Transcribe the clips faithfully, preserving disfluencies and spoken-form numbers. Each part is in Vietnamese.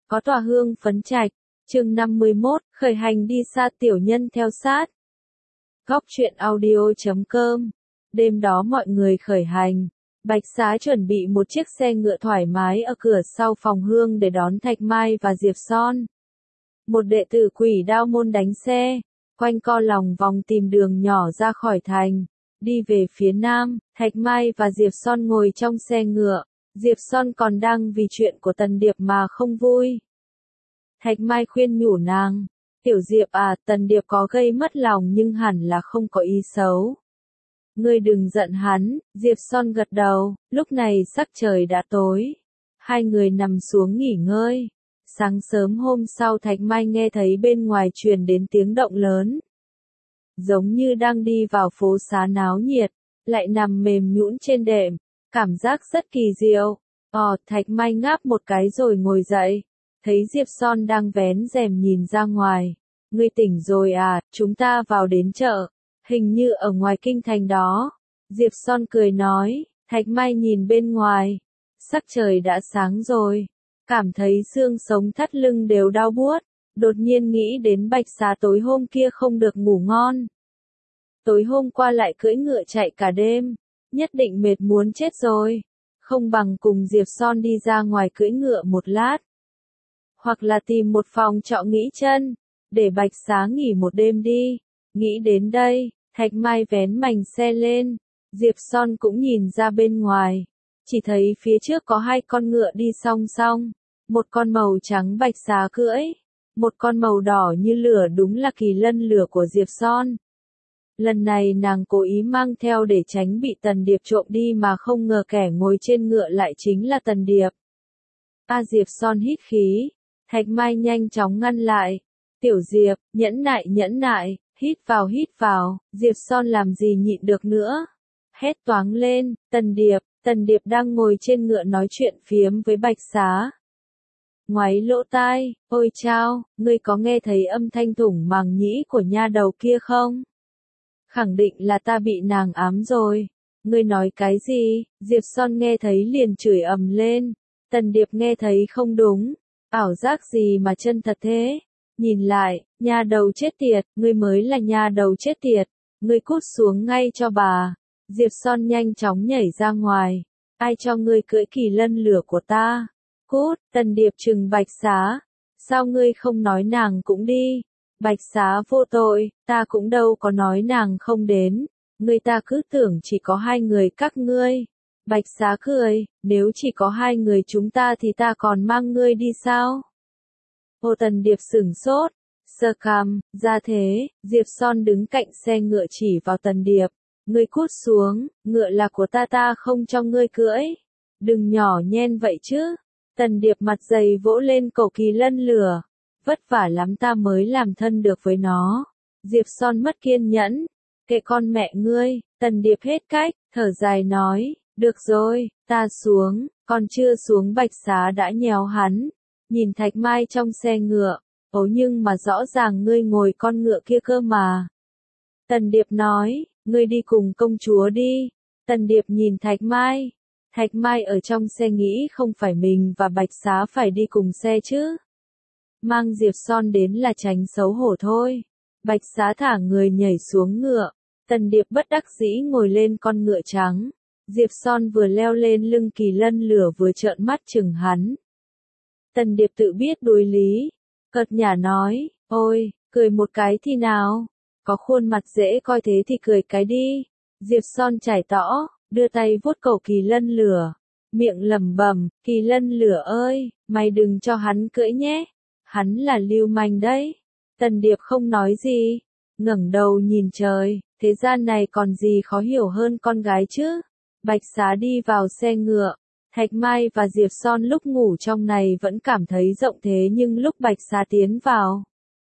có tòa hương phấn trạch. Chương năm mươi mốt, khởi hành đi xa tiểu nhân theo sát. Góc truyện audio chấm com. Đêm đó mọi người khởi hành. Bạch Xá chuẩn bị một chiếc xe ngựa thoải mái ở cửa sau phòng hương để đón Thạch Mai và Diệp Son. Một đệ tử Quỷ Đao môn đánh xe, quanh co lòng vòng tìm đường nhỏ ra khỏi thành, đi về phía nam. Thạch Mai và Diệp Son ngồi trong xe ngựa. Diệp Son còn đang vì chuyện của Tần Điệp mà không vui. Thạch Mai khuyên nhủ nàng, Tiểu Diệp à, Tần Điệp có gây mất lòng nhưng hẳn là không có ý xấu. Ngươi đừng giận hắn. Diệp Son gật đầu. Lúc này sắc trời đã tối. Hai người nằm xuống nghỉ ngơi. Sáng sớm hôm sau Thạch Mai nghe thấy bên ngoài truyền đến tiếng động lớn. Giống như đang đi vào phố xá náo nhiệt, lại nằm mềm nhũn trên đệm. Cảm giác rất kỳ diệu. Ồ, Thạch Mai ngáp một cái rồi ngồi dậy. Thấy Diệp Son đang vén rèm nhìn ra ngoài. Ngươi tỉnh rồi à, chúng ta vào đến chợ. Hình như ở ngoài kinh thành đó. Diệp Son cười nói. Thạch Mai nhìn bên ngoài. Sắc trời đã sáng rồi. Cảm thấy xương sống thắt lưng đều đau buốt. Đột nhiên nghĩ đến Bạch Xá tối hôm kia không được ngủ ngon. Tối hôm qua lại cưỡi ngựa chạy cả đêm. Nhất định mệt muốn chết rồi. Không bằng cùng Diệp Son đi ra ngoài cưỡi ngựa một lát. Hoặc là tìm một phòng trọ nghỉ chân. Để Bạch Xá nghỉ một đêm đi. Nghĩ đến đây, Thạch Mai vén mành xe lên. Diệp Son cũng nhìn ra bên ngoài. Chỉ thấy phía trước có hai con ngựa đi song song. Một con màu trắng Bạch Xá cưỡi. Một con màu đỏ như lửa, đúng là kỳ lân lửa của Diệp Son. Lần này nàng cố ý mang theo để tránh bị Tần Điệp trộm đi mà không ngờ kẻ ngồi trên ngựa lại chính là Tần Điệp. A Diệp Son hít khí. Thạch Mai nhanh chóng ngăn lại. Tiểu Diệp, nhẫn nại nhẫn nại, hít vào hít vào. Diệp Son làm gì nhịn được nữa. Hét toáng lên. Tần Điệp, Tần Điệp đang ngồi trên ngựa nói chuyện phiếm với Bạch Xá. Ngoáy lỗ tai, ôi chao, ngươi có nghe thấy âm thanh thủng màng nhĩ của nha đầu kia không? Khẳng định là ta bị nàng ám rồi. Ngươi nói cái gì? Diệp Son nghe thấy liền chửi ầm lên. Tần Điệp nghe thấy không đúng. Ảo giác gì mà chân thật thế? Nhìn lại, nha đầu chết tiệt, ngươi mới là nha đầu chết tiệt. Ngươi cút xuống ngay cho bà. Diệp Son nhanh chóng nhảy ra ngoài. Ai cho ngươi cưỡi kỳ lân lửa của ta? Cút. Tần Điệp trừng Bạch Xá. Sao ngươi không nói nàng cũng đi? Bạch Xá vô tội, ta cũng đâu có nói nàng không đến. Người ta cứ tưởng chỉ có hai người các ngươi. Bạch Xá cười, nếu chỉ có hai người chúng ta thì ta còn mang ngươi đi sao? Hồ Tần Điệp sửng sốt, sơ cằm, ra thế. Diệp Son đứng cạnh xe ngựa chỉ vào Tần Điệp. Ngươi cút xuống, ngựa là của ta, ta không cho ngươi cưỡi. Đừng nhỏ nhen vậy chứ. Tần Điệp mặt dày vỗ lên cổ kỳ lân lửa. Vất vả lắm ta mới làm thân được với nó. Diệp Son mất kiên nhẫn. Kệ con mẹ ngươi. Tần Điệp hết cách, thở dài nói. Được rồi, ta xuống. Còn chưa xuống Bạch Xá đã nhéo hắn. Nhìn Thạch Mai trong xe ngựa. Ố nhưng mà rõ ràng ngươi ngồi con ngựa kia cơ mà. Tần Điệp nói. Ngươi đi cùng công chúa đi. Tần Điệp nhìn Thạch Mai. Thạch Mai ở trong xe nghĩ không phải mình và Bạch Xá phải đi cùng xe chứ. Mang Diệp Son đến là tránh xấu hổ thôi. Bạch Xá thả người nhảy xuống ngựa. Tần Điệp bất đắc dĩ ngồi lên con ngựa trắng. Diệp Son vừa leo lên lưng kỳ lân lửa vừa trợn mắt chừng hắn. Tần Điệp tự biết đối lý. Cợt nhả nói, ôi, cười một cái thì nào. Có khuôn mặt dễ coi thế thì cười cái đi. Diệp Son trải tõ, đưa tay vuốt cổ kỳ lân lửa. Miệng lẩm bẩm, kỳ lân lửa ơi, mày đừng cho hắn cưỡi nhé. Hắn là lưu manh đấy. Tần Điệp không nói gì. Ngẩng đầu nhìn trời. Thế gian này còn gì khó hiểu hơn con gái chứ. Bạch Xá đi vào xe ngựa. Thạch Mai và Diệp Son lúc ngủ trong này vẫn cảm thấy rộng thế nhưng lúc Bạch Xá tiến vào.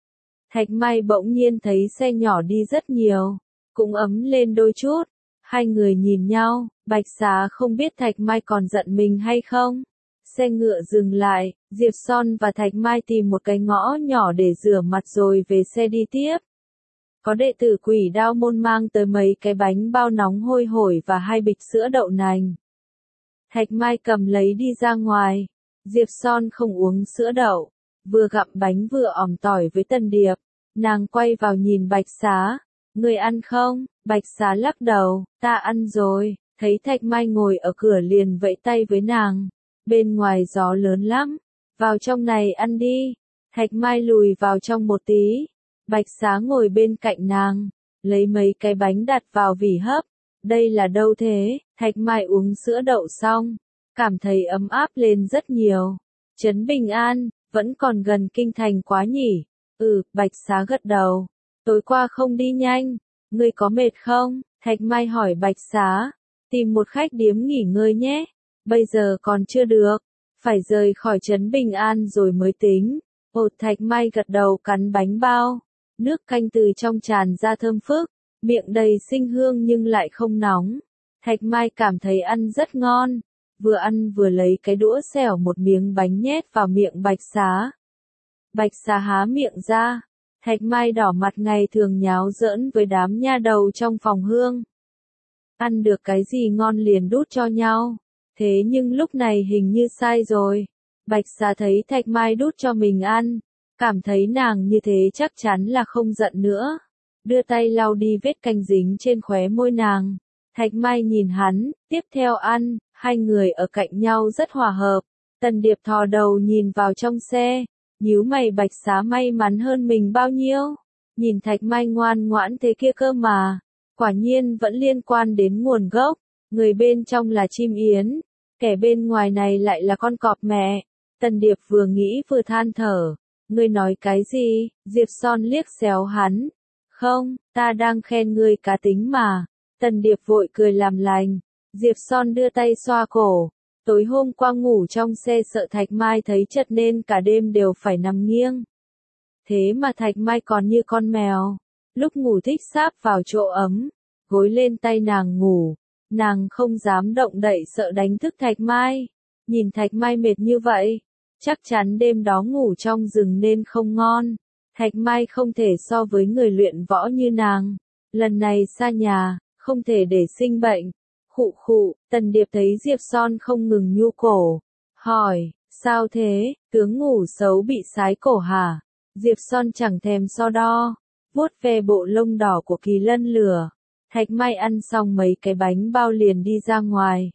Thạch Mai bỗng nhiên thấy xe nhỏ đi rất nhiều. Cũng ấm lên đôi chút. Hai người nhìn nhau. Bạch Xá không biết Thạch Mai còn giận mình hay không. Xe ngựa dừng lại, Diệp Son và Thạch Mai tìm một cái ngõ nhỏ để rửa mặt rồi về xe đi tiếp. Có đệ tử Quỷ Đao môn mang tới mấy cái bánh bao nóng hôi hổi và hai bịch sữa đậu nành. Thạch Mai cầm lấy đi ra ngoài. Diệp Son không uống sữa đậu, vừa gặm bánh vừa òm tỏi với Tần Điệp. Nàng quay vào nhìn Bạch Xá, người ăn không? Bạch Xá lắc đầu, ta ăn rồi. Thấy Thạch Mai ngồi ở cửa liền vẫy tay với nàng. Bên ngoài gió lớn lắm, vào trong này ăn đi. Thạch Mai lùi vào trong một tí. Bạch Xá ngồi bên cạnh nàng, lấy mấy cái bánh đặt vào vỉ hấp. Đây là đâu thế? Thạch Mai uống sữa đậu xong, cảm thấy ấm áp lên rất nhiều. Trấn Bình An, vẫn còn gần kinh thành quá nhỉ? Ừ, Bạch Xá gật đầu. Tối qua không đi nhanh, ngươi có mệt không? Thạch Mai hỏi Bạch Xá. Tìm một khách điếm nghỉ ngơi nhé. Bây giờ còn chưa được, phải rời khỏi Trấn Bình An rồi mới tính. Ột Thạch Mai gật đầu cắn bánh bao. Nước canh từ trong tràn ra thơm phức, miệng đầy sinh hương nhưng lại không nóng. Thạch Mai cảm thấy ăn rất ngon. Vừa ăn vừa lấy cái đũa xẻo một miếng bánh nhét vào miệng Bạch Xá. Bạch Xá há miệng ra. Thạch Mai đỏ mặt ngày thường nháo giỡn với đám nha đầu trong phòng hương. Ăn được cái gì ngon liền đút cho nhau. Thế nhưng lúc này hình như sai rồi. Bạch Xá thấy Thạch Mai đút cho mình ăn, cảm thấy nàng như thế chắc chắn là không giận nữa. Đưa tay lau đi vết canh dính trên khóe môi nàng. Thạch Mai nhìn hắn, tiếp theo ăn, hai người ở cạnh nhau rất hòa hợp. Tần Điệp thò đầu nhìn vào trong xe, nhíu mày. Bạch Xá may mắn hơn mình bao nhiêu. Nhìn Thạch Mai ngoan ngoãn thế kia cơ mà. Quả nhiên vẫn liên quan đến nguồn gốc. Người bên trong là chim yến, kẻ bên ngoài này lại là con cọp mẹ. Tần Điệp vừa nghĩ vừa than thở. Ngươi nói cái gì? Diệp Son liếc xéo hắn. Không, ta đang khen ngươi cá tính mà. Tần Điệp vội cười làm lành. Diệp Son đưa tay xoa cổ. Tối hôm qua ngủ trong xe sợ Thạch Mai thấy chật nên cả đêm đều phải nằm nghiêng. Thế mà Thạch Mai còn như con mèo. Lúc ngủ thích sáp vào chỗ ấm, gối lên tay nàng ngủ. Nàng không dám động đậy sợ đánh thức Thạch Mai. Nhìn Thạch Mai mệt như vậy, chắc chắn đêm đó ngủ trong rừng nên không ngon. Thạch Mai không thể so với người luyện võ như nàng. Lần này xa nhà, không thể để sinh bệnh. Khụ khụ, Tần Điệp thấy Diệp Son không ngừng nhu cổ. Hỏi, sao thế, tướng ngủ xấu bị sái cổ hả? Diệp Son chẳng thèm so đo, vuốt ve bộ lông đỏ của Kỳ Lân lửa. Thạch Mai ăn xong mấy cái bánh bao liền đi ra ngoài.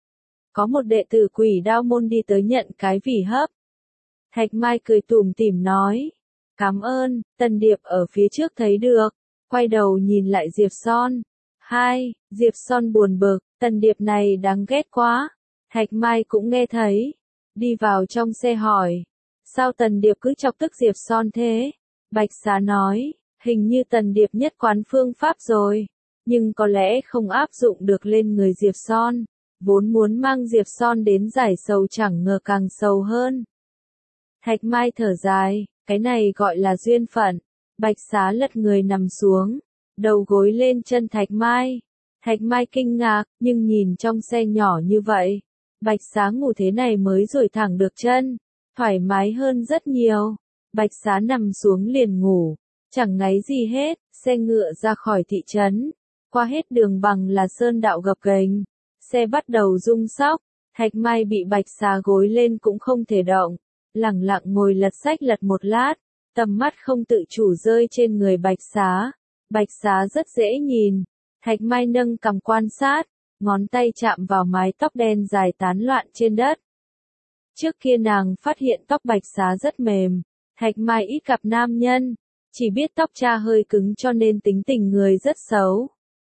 Có một đệ tử Quỷ Đao môn đi tới nhận cái vỉ hấp. Thạch Mai cười tủm tỉm nói, cảm ơn. Tần Điệp ở phía trước thấy được, quay đầu nhìn lại Diệp Son. Hai, Diệp Son buồn bực, Tần Điệp này đáng ghét quá. Thạch Mai cũng nghe thấy, đi vào trong xe hỏi, sao Tần Điệp cứ chọc tức Diệp Son thế? Bạch Xá nói, hình như Tần Điệp nhất quán phương pháp rồi, nhưng có lẽ không áp dụng được lên người Diệp Son. Vốn muốn mang Diệp Son đến giải sầu chẳng ngờ càng sầu hơn. Thạch Mai thở dài, cái này gọi là duyên phận. Bạch Xá lật người nằm xuống, đầu gối lên chân Thạch Mai. Thạch Mai kinh ngạc, nhưng nhìn trong xe nhỏ như vậy, Bạch Xá ngủ thế này mới duỗi thẳng được chân, thoải mái hơn rất nhiều. Bạch Xá nằm xuống liền ngủ, chẳng ngáy gì hết. Xe ngựa ra khỏi thị trấn, qua hết đường bằng là sơn đạo gập ghềnh, xe bắt đầu rung sóc. Thạch Mai bị Bạch Xá gối lên cũng không thể động, lẳng lặng ngồi lật sách lật một lát, tầm mắt không tự chủ rơi trên người Bạch Xá. Bạch Xá rất dễ nhìn. Thạch Mai nâng cằm quan sát, ngón tay chạm vào mái tóc đen dài tán loạn trên đất. Trước kia nàng phát hiện tóc Bạch Xá rất mềm. Thạch Mai ít gặp nam nhân, chỉ biết tóc cha hơi cứng cho nên tính tình người rất xấu.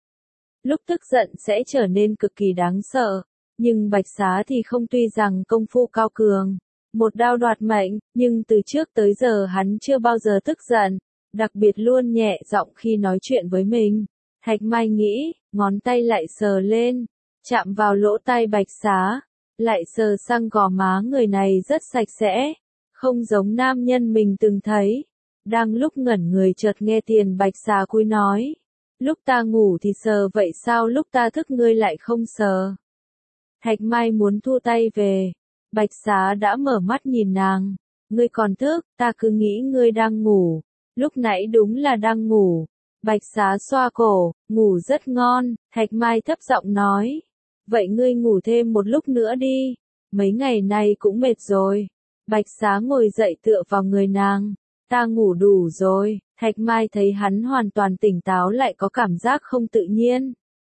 Lúc tức giận sẽ trở nên cực kỳ đáng sợ, nhưng Bạch Xá thì không. Tuy rằng công phu cao cường, một đao đoạt mệnh, nhưng từ trước tới giờ hắn chưa bao giờ tức giận, đặc biệt luôn nhẹ giọng khi nói chuyện với mình. Thạch Mai nghĩ, ngón tay lại sờ lên, chạm vào lỗ tai Bạch Xá, lại sờ sang gò má. Người này rất sạch sẽ, không giống nam nhân mình từng thấy. Đang lúc ngẩn người chợt nghe Tiền Bạch Xà cúi nói, lúc ta ngủ thì sờ vậy sao lúc ta thức ngươi lại không sờ? Thạch Mai muốn thu tay về, Bạch Xá đã mở mắt nhìn nàng, ngươi còn thức, ta cứ nghĩ ngươi đang ngủ, lúc nãy đúng là đang ngủ. Bạch Xá xoa cổ, ngủ rất ngon. Thạch Mai thấp giọng nói, vậy ngươi ngủ thêm một lúc nữa đi, mấy ngày nay cũng mệt rồi. Bạch Xá ngồi dậy tựa vào người nàng. Ta ngủ đủ rồi. Thạch Mai thấy hắn hoàn toàn tỉnh táo lại có cảm giác không tự nhiên.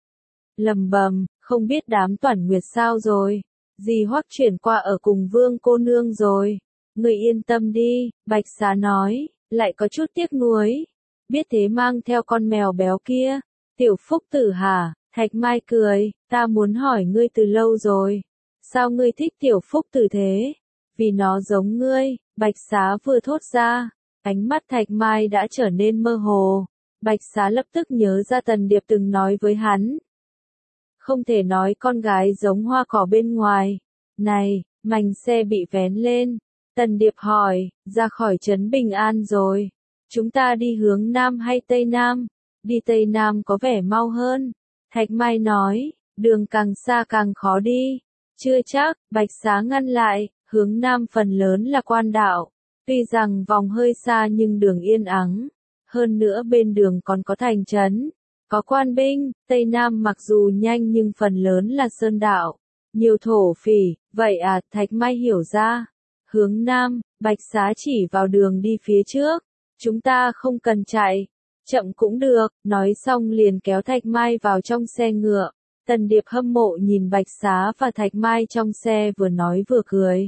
Lầm bầm, không biết đám Toản Nguyệt sao rồi. Dì Hoắc chuyển qua ở cùng Vương cô nương rồi. Người yên tâm đi, Bạch Xá nói, lại có chút tiếc nuối. Biết thế mang theo con mèo béo kia. Tiểu Phúc Tử hả? Thạch Mai cười, ta muốn hỏi ngươi từ lâu rồi. Sao ngươi thích Tiểu Phúc Tử thế? Vì nó giống ngươi, Bạch Xá vừa thốt ra. Ánh mắt Thạch Mai đã trở nên mơ hồ. Bạch Xá lập tức nhớ ra Tần Điệp từng nói với hắn. Không thể nói con gái giống hoa cỏ bên ngoài. Này, mành xe bị vén lên. Tần Điệp hỏi, ra khỏi trấn Bình An rồi. Chúng ta đi hướng Nam hay Tây Nam? Đi Tây Nam có vẻ mau hơn. Thạch Mai nói, đường càng xa càng khó đi. Chưa chắc, Bạch Xá ngăn lại, hướng Nam phần lớn là quan đạo. Tuy rằng vòng hơi xa nhưng đường yên ắng. Hơn nữa bên đường còn có thành trấn. Có quan binh, Tây Nam mặc dù nhanh nhưng phần lớn là sơn đạo. Nhiều thổ phỉ, vậy à, Thạch Mai hiểu ra. Hướng Nam, Bạch Xá chỉ vào đường đi phía trước. Chúng ta không cần chạy. Chậm cũng được, nói xong liền kéo Thạch Mai vào trong xe ngựa. Tần Điệp hâm mộ nhìn Bạch Xá và Thạch Mai trong xe vừa nói vừa cười.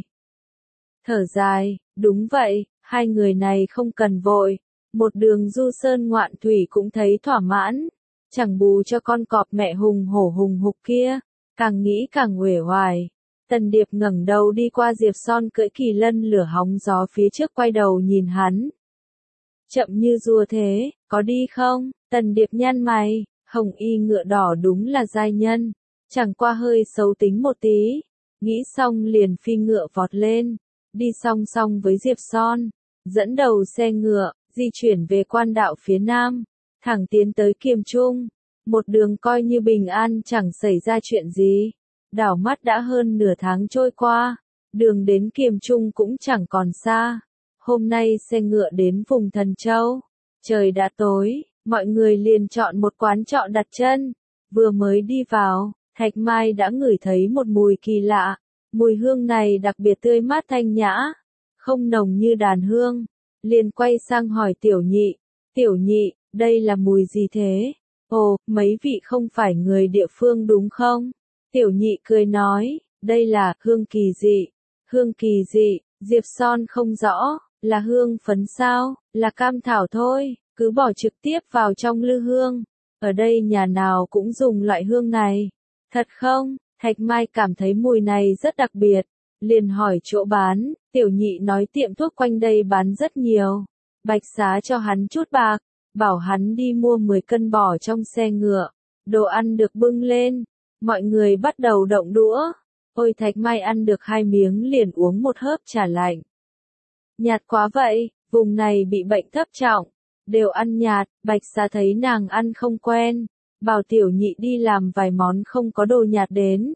Thở dài, đúng vậy, hai người này không cần vội. Một đường du sơn ngoạn thủy cũng thấy thỏa mãn. Chẳng bù cho con cọp mẹ hùng hổ hùng hục kia. Càng nghĩ càng uể oải. Tần Điệp ngẩng đầu đi qua Diệp Son cưỡi kỳ lân lửa hóng gió phía trước quay đầu nhìn hắn. Chậm như rùa thế, có đi không? Tần Điệp nhăn mày, hồng y ngựa đỏ đúng là giai nhân. Chẳng qua hơi xấu tính một tí. Nghĩ xong liền phi ngựa vọt lên. Đi song song với Diệp Son. Dẫn đầu xe ngựa, di chuyển về quan đạo phía nam. Thẳng tiến tới Kiềm Trung. Một đường coi như bình an chẳng xảy ra chuyện gì. Đảo mắt đã hơn nửa tháng trôi qua. Đường đến Kiềm Trung cũng chẳng còn xa. Hôm nay xe ngựa đến vùng Thần Châu. Trời đã tối, mọi người liền chọn một quán trọ đặt chân. Vừa mới đi vào, Thạch Mai đã ngửi thấy một mùi kỳ lạ. Mùi hương này đặc biệt tươi mát thanh nhã. Không nồng như đàn hương. Liền quay sang hỏi Tiểu Nhị. Tiểu Nhị, đây là mùi gì thế? Ồ, mấy vị không phải người địa phương đúng không? Tiểu Nhị cười nói, đây là hương kỳ dị. Hương kỳ dị, Diệp Son không rõ, là hương phấn sao, là cam thảo thôi, cứ bỏ trực tiếp vào trong lư hương. Ở đây nhà nào cũng dùng loại hương này. Thật không? Thạch Mai cảm thấy mùi này rất đặc biệt. Liền hỏi chỗ bán, Tiểu Nhị nói tiệm thuốc quanh đây bán rất nhiều. Bạch Xá cho hắn chút bạc, bảo hắn đi mua mười cân bò trong xe ngựa. Đồ ăn được bưng lên. Mọi người bắt đầu động đũa. Ôi Thạch Mai ăn được hai miếng liền uống một hớp trà lạnh. Nhạt quá vậy, vùng này bị bệnh thấp trọng. Đều ăn nhạt, Bạch Xá thấy nàng ăn không quen. Bảo Tiểu Nhị đi làm vài món không có đồ nhạt đến.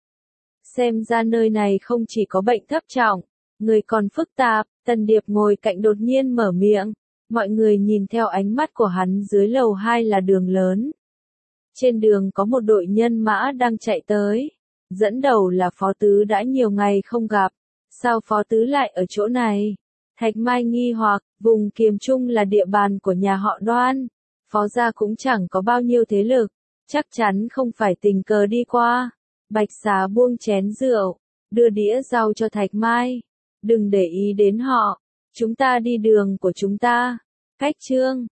Xem ra nơi này không chỉ có bệnh thấp trọng, người còn phức tạp. Tần Điệp ngồi cạnh đột nhiên mở miệng. Mọi người nhìn theo ánh mắt của hắn dưới lầu hai là đường lớn. Trên đường có một đội nhân mã đang chạy tới. Dẫn đầu là Phó Tứ đã nhiều ngày không gặp. Sao Phó Tứ lại ở chỗ này? Thạch Mai nghi hoặc, vùng Kiềm Trung là địa bàn của nhà họ Đoan. Phó gia cũng chẳng có bao nhiêu thế lực. Chắc chắn không phải tình cờ đi qua. Bạch Xá buông chén rượu. Đưa đĩa rau cho Thạch Mai. Đừng để ý đến họ. Chúng ta đi đường của chúng ta. Cách chương.